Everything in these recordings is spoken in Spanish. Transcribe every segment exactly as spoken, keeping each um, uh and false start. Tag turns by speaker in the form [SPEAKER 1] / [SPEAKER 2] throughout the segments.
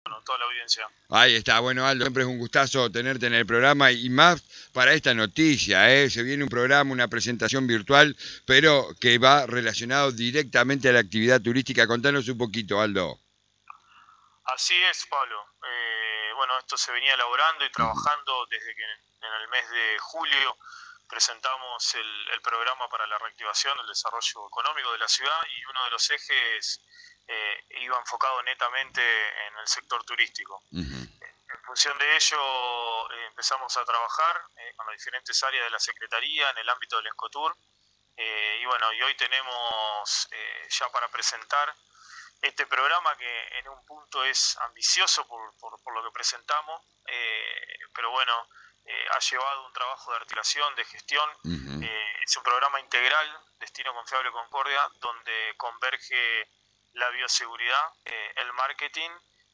[SPEAKER 1] bueno, toda la audiencia.
[SPEAKER 2] Ahí está, bueno Aldo, siempre es un gustazo tenerte en el programa y más para esta noticia, ¿eh? Se viene un programa, una presentación virtual, pero que va relacionado directamente a la actividad turística. Contanos un poquito, Aldo.
[SPEAKER 1] Así es, Pablo. Eh, bueno, esto se venía elaborando y trabajando desde que en el mes de julio presentamos el, el programa para la reactivación del desarrollo económico de la ciudad y uno de los ejes eh, iba enfocado netamente en el sector turístico. Uh-huh. En función de ello eh, empezamos a trabajar eh, con las diferentes áreas de la Secretaría en el ámbito del Encotur eh, y bueno, y hoy tenemos eh, ya para presentar este programa que en un punto es ambicioso por, por, por lo que presentamos, eh, pero bueno, eh, ha llevado un trabajo de articulación, de gestión. Uh-huh. Eh, es un programa integral, Destino Confiable Concordia, donde converge la bioseguridad, eh, el marketing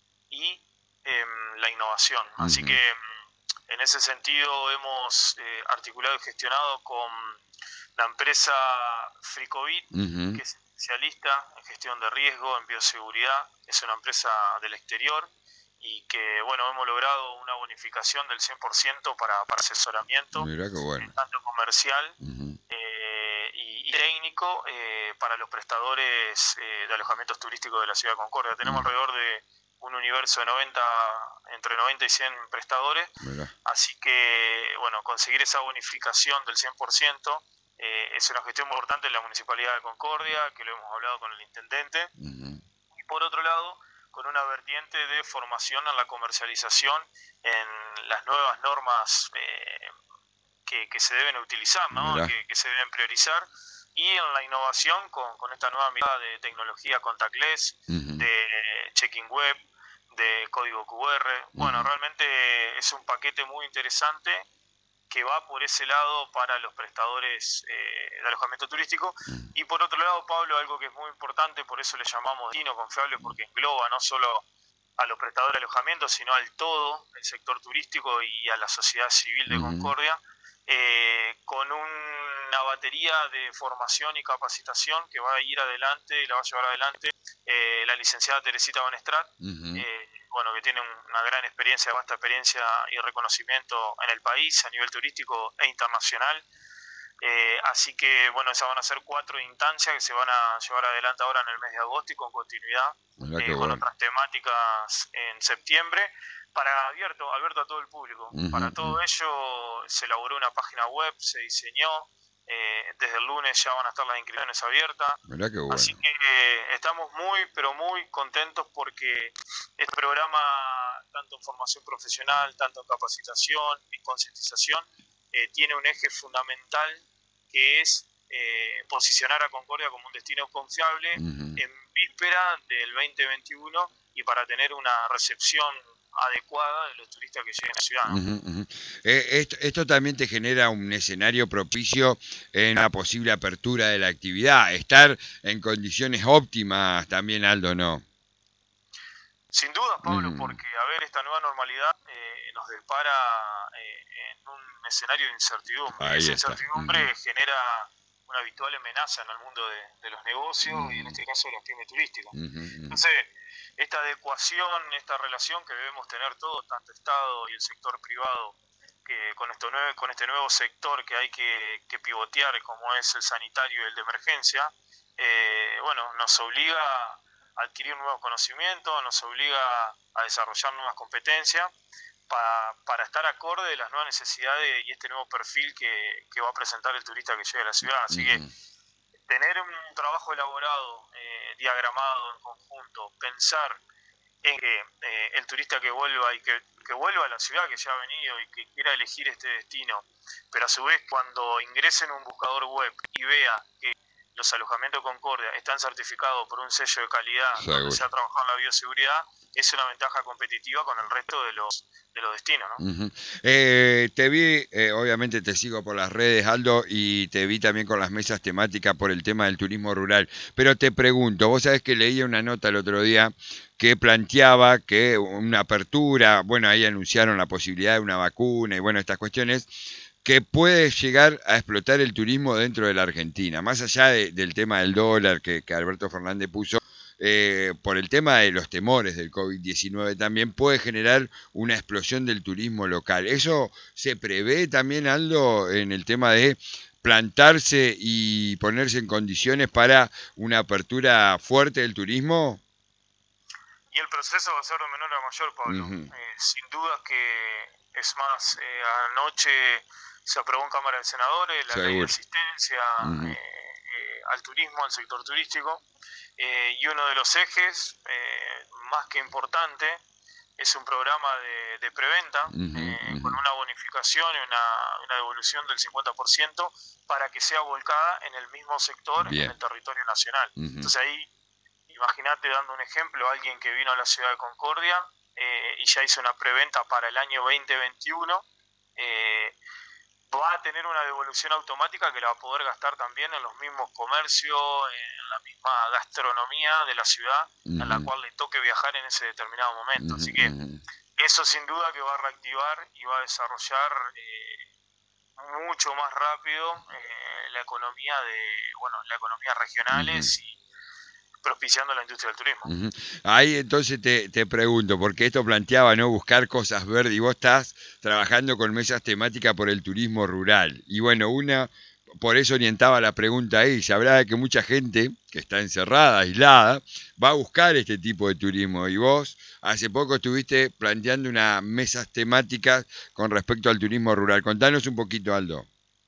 [SPEAKER 1] y eh, la innovación. Uh-huh. Así que en ese sentido hemos eh, articulado y gestionado con la empresa Fricovit, uh-huh. que es especialista en gestión de riesgo, en bioseguridad, es una empresa del exterior y que, bueno, hemos logrado una bonificación del cien por ciento para, para asesoramiento,
[SPEAKER 2] Mirá qué bueno.
[SPEAKER 1] tanto comercial uh-huh. eh, y, y técnico eh, para los prestadores eh, de alojamientos turísticos de la ciudad de Concordia. Tenemos uh-huh. alrededor de un universo de noventa, entre noventa y cien prestadores, Mirá. Así que, bueno, conseguir esa bonificación del cien por ciento Eh, es una gestión muy importante en la Municipalidad de Concordia, que lo hemos hablado con el intendente, uh-huh. y por otro lado, con una vertiente de formación en la comercialización en las nuevas normas eh, que, que se deben utilizar, ¿no? que, que se deben priorizar, y en la innovación con, con esta nueva mirada de tecnología contactless, uh-huh. de check-in web, de código Q R. Uh-huh. Bueno, realmente es un paquete muy interesante que va por ese lado para los prestadores eh, de alojamiento turístico. Y por otro lado, Pablo, algo que es muy importante, por eso le llamamos destino confiable, porque engloba no solo a los prestadores de alojamiento, sino al todo, el sector turístico y a la sociedad civil de Concordia, eh, con una batería de formación y capacitación que va a ir adelante y la va a llevar adelante eh, la licenciada Teresita Bonestrat, uh-huh. eh, bueno, que tiene una gran experiencia, vasta experiencia y reconocimiento en el país a nivel turístico e internacional. Eh, así que, bueno, esas van a ser cuatro instancias que se van a llevar adelante ahora en el mes de agosto y con continuidad, eh, con bueno. otras temáticas en septiembre, para abierto, abierto a todo el público. Uh-huh. Para todo ello se elaboró una página web, se diseñó, eh, desde el lunes ya van a estar las inscripciones abiertas.
[SPEAKER 2] Mirá qué bueno.
[SPEAKER 1] Así que eh, estamos muy, pero muy contentos porque este programa, tanto en formación profesional, tanto en capacitación, en concientización, eh, tiene un eje fundamental que es eh, posicionar a Concordia como un destino confiable uh-huh. en víspera del veinte veintiuno y para tener una recepción adecuada de los turistas que lleguen a la ciudad, ¿no?
[SPEAKER 2] Uh-huh, uh-huh. Eh, esto, esto también te genera un escenario propicio en la posible apertura de la actividad, estar en condiciones óptimas también, Aldo, ¿no?
[SPEAKER 1] Sin duda, Pablo, uh-huh. porque, a ver, esta nueva normalidad eh, nos depara eh, en un escenario de incertidumbre.
[SPEAKER 2] Ahí
[SPEAKER 1] Esa
[SPEAKER 2] está.
[SPEAKER 1] incertidumbre
[SPEAKER 2] Uh-huh.
[SPEAKER 1] genera una habitual amenaza en el mundo de, de los negocios uh-huh. y en este caso de las pymes turísticas.
[SPEAKER 2] Uh-huh.
[SPEAKER 1] Entonces, esta adecuación, esta relación que debemos tener todos, tanto Estado y el sector privado, que con, esto nuevo, con este nuevo sector que hay que, que pivotear, como es el sanitario y el de emergencia, eh, bueno, nos obliga a adquirir nuevos conocimientos, nos obliga a desarrollar nuevas competencias para, para estar acorde de las nuevas necesidades y este nuevo perfil que, que va a presentar el turista que llegue a la ciudad. Así uh-huh. que tener un trabajo elaborado, eh, diagramado en conjunto, pensar en que eh, el turista que vuelva y que, que vuelva a la ciudad, que ya ha venido y que quiera elegir este destino, pero a su vez cuando ingrese en un buscador web y vea que los alojamientos Concordia están certificados por un sello de calidad Seguro. donde se ha trabajado en la bioseguridad, es una ventaja competitiva con el resto de los de los destinos, ¿no?
[SPEAKER 2] Uh-huh. Eh, te vi, eh, obviamente te sigo por las redes, Aldo, y te vi también con las mesas temáticas por el tema del turismo rural, pero te pregunto, vos sabés que leí una nota el otro día que planteaba que una apertura, bueno, ahí anunciaron la posibilidad de una vacuna y bueno, estas cuestiones, que puede llegar a explotar el turismo dentro de la Argentina, más allá de, del tema del dólar que, que Alberto Fernández puso, eh, por el tema de los temores del COVID diecinueve también puede generar una explosión del turismo local. ¿Eso se prevé también, Aldo, en el tema de plantarse y ponerse en condiciones para una apertura fuerte del turismo?
[SPEAKER 1] Y el proceso va a ser de menor a mayor, Pablo.
[SPEAKER 2] Ujú.
[SPEAKER 1] Eh, sin duda que es más, eh, anoche se aprobó en Cámara de Senadores la ley de
[SPEAKER 2] Seguro.
[SPEAKER 1] asistencia
[SPEAKER 2] Ujú.
[SPEAKER 1] eh, eh, al turismo, al sector turístico, eh, y uno de los ejes eh, más que importante es un programa de, de preventa
[SPEAKER 2] Ujú,
[SPEAKER 1] eh,
[SPEAKER 2] ujú.
[SPEAKER 1] con una bonificación y una, una devolución del cincuenta por ciento para que sea volcada en el mismo sector en
[SPEAKER 2] Bien.
[SPEAKER 1] el territorio nacional.
[SPEAKER 2] Ujú.
[SPEAKER 1] Entonces ahí, imagínate, dando un ejemplo, alguien que vino a la ciudad de Concordia eh, y ya hizo una preventa para el año veinte veintiuno, eh, va a tener una devolución automática que la va a poder gastar también en los mismos comercios, en la misma gastronomía de la ciudad en la
[SPEAKER 2] Ujú.
[SPEAKER 1] cual le toque viajar en ese determinado momento.
[SPEAKER 2] Ujú,
[SPEAKER 1] Así que
[SPEAKER 2] ujú.
[SPEAKER 1] eso sin duda que va a reactivar y va a desarrollar eh, mucho más rápido eh, la economía de, bueno, la economía
[SPEAKER 2] Ujú.
[SPEAKER 1] regionales y propiciando la industria del turismo.
[SPEAKER 2] Ujú. Ahí entonces te, te pregunto, porque esto planteaba, ¿no? Buscar cosas verdes, y vos estás trabajando con mesas temáticas por el turismo rural. Y bueno, una, por eso orientaba la pregunta ahí, se hablaba de que mucha gente que está encerrada, aislada, va a buscar este tipo de turismo. Y vos hace poco estuviste planteando unas mesas temáticas con respecto al turismo rural. Contanos un poquito, Aldo.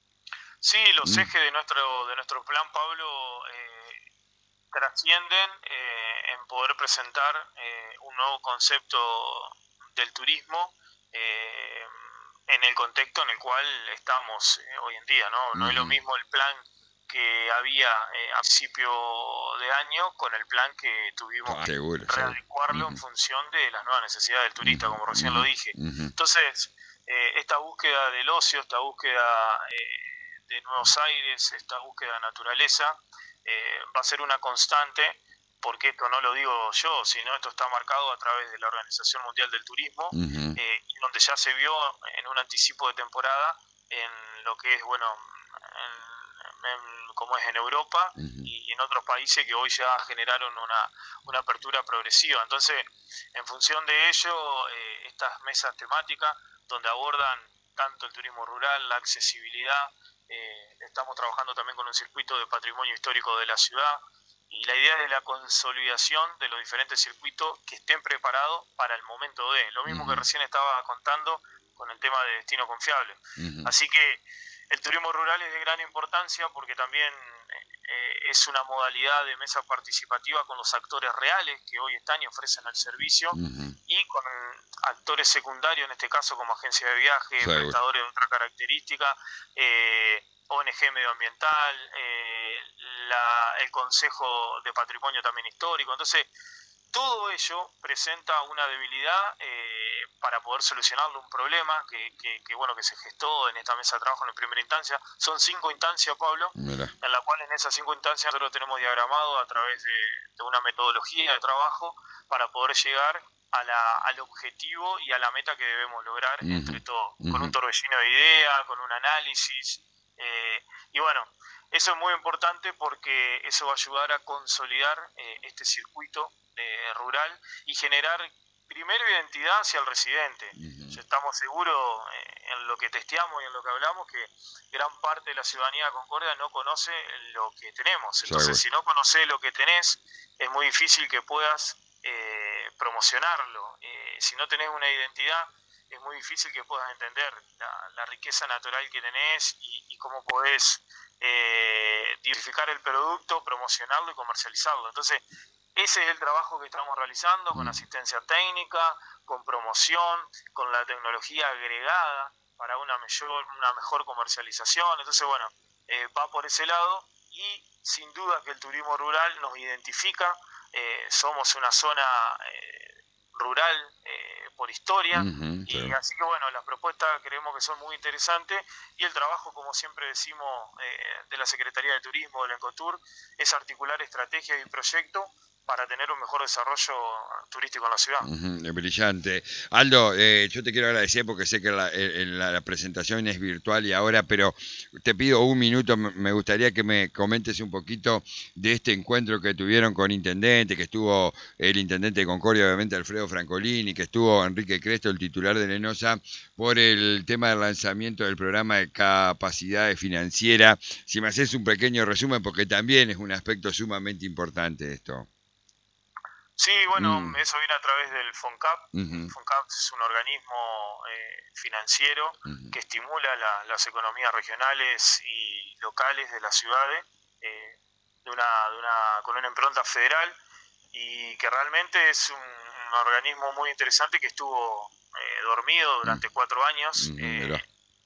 [SPEAKER 1] Sí, los
[SPEAKER 2] Mm.
[SPEAKER 1] ejes de nuestro, de nuestro plan, Pablo, eh, trascienden eh, en poder presentar eh, un nuevo concepto del turismo eh, en el contexto en el cual estamos eh, hoy en día, ¿no? No es lo
[SPEAKER 2] Ujú.
[SPEAKER 1] mismo el plan que había eh, a principio de año con el plan que tuvimos
[SPEAKER 2] Ah,
[SPEAKER 1] que
[SPEAKER 2] seguro, seguro.
[SPEAKER 1] readecuarlo en
[SPEAKER 2] Ujú.
[SPEAKER 1] función de las nuevas necesidades del turista,
[SPEAKER 2] Ujú,
[SPEAKER 1] como recién lo
[SPEAKER 2] ujú,
[SPEAKER 1] dije.
[SPEAKER 2] ujú.
[SPEAKER 1] Entonces, eh, esta búsqueda del ocio, esta búsqueda eh, de nuevos aires, esta búsqueda de naturaleza, eh, va a ser una constante, porque esto no lo digo yo, sino esto está marcado a través de la Organización Mundial del Turismo,
[SPEAKER 2] Ujú.
[SPEAKER 1] eh, y donde ya se vio en un anticipo de temporada en lo que es, bueno, en, en, como es en Europa
[SPEAKER 2] Ujú.
[SPEAKER 1] y en otros países que hoy ya generaron una, una apertura progresiva. Entonces, en función de ello, eh, estas mesas temáticas donde abordan tanto el turismo rural, la accesibilidad, eh, estamos trabajando también con un circuito de patrimonio histórico de la ciudad, y la idea es de la consolidación de los diferentes circuitos que estén preparados para el momento de, lo mismo que
[SPEAKER 2] Ujú.
[SPEAKER 1] recién estaba contando con el tema de destino confiable.
[SPEAKER 2] Ujú.
[SPEAKER 1] Así que el turismo rural es de gran importancia porque también eh, es una modalidad de mesa participativa con los actores reales que hoy están y ofrecen el servicio,
[SPEAKER 2] Ujú.
[SPEAKER 1] y con actores secundarios, en este caso como agencia de viaje,
[SPEAKER 2] Seguro.
[SPEAKER 1] prestadores de otra característica, eh, O N G medioambiental, eh, la, el Consejo de Patrimonio también histórico. Entonces, todo ello presenta una debilidad eh, para poder solucionarlo, un problema que, que, que, bueno, que se gestó en esta mesa de trabajo en primera instancia. Son cinco instancias, Pablo,
[SPEAKER 2] Mira.
[SPEAKER 1] en la cual en esas cinco instancias nosotros tenemos diagramado a través de, de una metodología de trabajo para poder llegar a la, al objetivo y a la meta que debemos lograr
[SPEAKER 2] Ujú.
[SPEAKER 1] entre todos, con un
[SPEAKER 2] Ujú.
[SPEAKER 1] torbellino de ideas, con un análisis, eh, y bueno, eso es muy importante porque eso va a ayudar a consolidar eh, este circuito eh, rural y generar primero identidad hacia el residente.
[SPEAKER 2] Ujú.
[SPEAKER 1] Ya estamos seguros eh, en lo que testeamos y en lo que hablamos que gran parte de la ciudadanía de Concordia no conoce lo que tenemos. Entonces,
[SPEAKER 2] Seguro.
[SPEAKER 1] si no conoces lo que tenés, es muy difícil que puedas eh, promocionarlo. Eh, si no tenés una identidad, es muy difícil que puedas entender la, la riqueza natural que tenés y, y cómo podés eh, diversificar el producto, promocionarlo y comercializarlo. Entonces, ese es el trabajo que estamos realizando con
[SPEAKER 2] Ujú.
[SPEAKER 1] asistencia técnica, con promoción, con la tecnología agregada para una mejor, una mejor comercialización. Entonces, bueno, eh, va por ese lado, y sin duda que el turismo rural nos identifica. Eh, somos una zona eh, rural eh, por historia,
[SPEAKER 2] Ujú.
[SPEAKER 1] y
[SPEAKER 2] Seguro.
[SPEAKER 1] así que bueno, las propuestas creemos que son muy interesantes, y el trabajo, como siempre decimos, eh, de la Secretaría de Turismo, del Encotur, es articular estrategias y proyectos para tener un mejor desarrollo turístico en la ciudad.
[SPEAKER 2] Uh-huh, brillante. Aldo, eh, yo te quiero agradecer porque sé que la, la, la presentación es virtual y ahora, pero te pido un minuto, me gustaría que me comentes un poquito de este encuentro que tuvieron con Intendente, que estuvo el Intendente de Concordia, obviamente Alfredo Francolini, que estuvo Enrique Cresto, el titular de Lenosa, por el tema del lanzamiento del programa de capacidades financieras. Si me haces un pequeño resumen, porque también es un aspecto sumamente importante esto.
[SPEAKER 1] Sí, bueno,
[SPEAKER 2] Mm.
[SPEAKER 1] eso viene a través del FONCAP.
[SPEAKER 2] Uh-huh.
[SPEAKER 1] El FONCAP es un organismo eh, financiero uh-huh. que estimula la, las economías regionales y locales de las ciudades eh, de una, de una, con una impronta federal, y que realmente es un, un organismo muy interesante que estuvo eh, dormido durante uh-huh. cuatro años uh-huh. eh,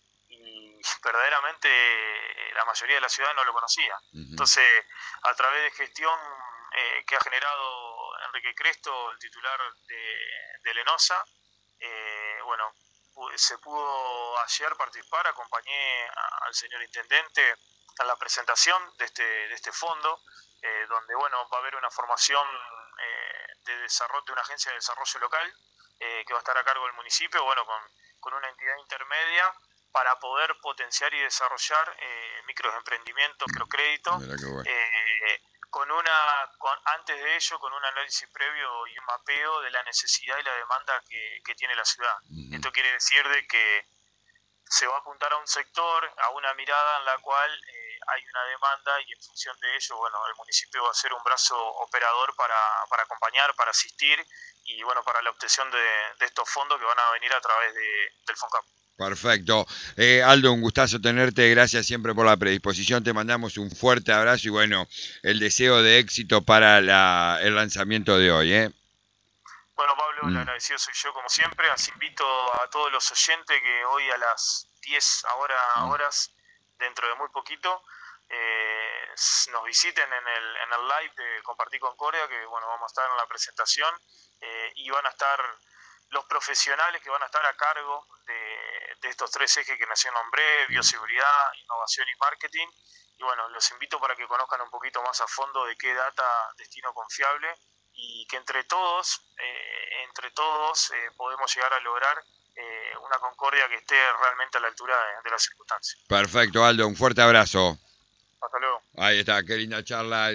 [SPEAKER 1] y verdaderamente la mayoría de la ciudad no lo conocía. Uh-huh. Entonces, a través de gestión eh, que ha generado Enrique Cresto, el titular de, de Lenosa, eh, bueno, se pudo ayer participar, acompañé a, al señor Intendente a la presentación de este, de este fondo, eh, donde bueno, va a haber una formación eh, de desarrollo de una agencia de desarrollo local eh, que va a estar a cargo del municipio, bueno, con, con una entidad intermedia para poder potenciar y desarrollar eh, microemprendimientos, microcréditos, bueno. eh, con una, con, antes de ello, con un análisis previo y un mapeo de la necesidad y la demanda que, que tiene la ciudad. Uh-huh. Esto quiere decir de que se va a apuntar a un sector, a una mirada en la cual eh, hay una demanda, y en función de ello, bueno, el municipio va a ser un brazo operador para, para acompañar, para asistir, y bueno, para la obtención de, de estos fondos que van a venir a través de, del FONCAP.
[SPEAKER 2] Perfecto. Eh, Aldo, un gustazo tenerte, gracias siempre por la predisposición, te mandamos un fuerte abrazo y bueno, el deseo de éxito para la, el lanzamiento de hoy. ¿eh?
[SPEAKER 1] Bueno, Pablo, mm. el agradecido soy yo como siempre, así invito a todos los oyentes que hoy a las diez ahora, mm. horas, dentro de muy poquito, eh, nos visiten en el, en el live de Compartir Concordia, que bueno, vamos a estar en la presentación eh, y van a estar los profesionales que van a estar a cargo de, de estos tres ejes que recién nombré: bioseguridad, innovación y marketing. Y bueno, los invito para que conozcan un poquito más a fondo de qué data destino confiable, y que entre todos, eh, entre todos eh, podemos llegar a lograr eh, una Concordia que esté realmente a la altura de, de las circunstancias.
[SPEAKER 2] Perfecto, Aldo, un fuerte abrazo.
[SPEAKER 1] Hasta luego.
[SPEAKER 2] Ahí está, qué linda charla.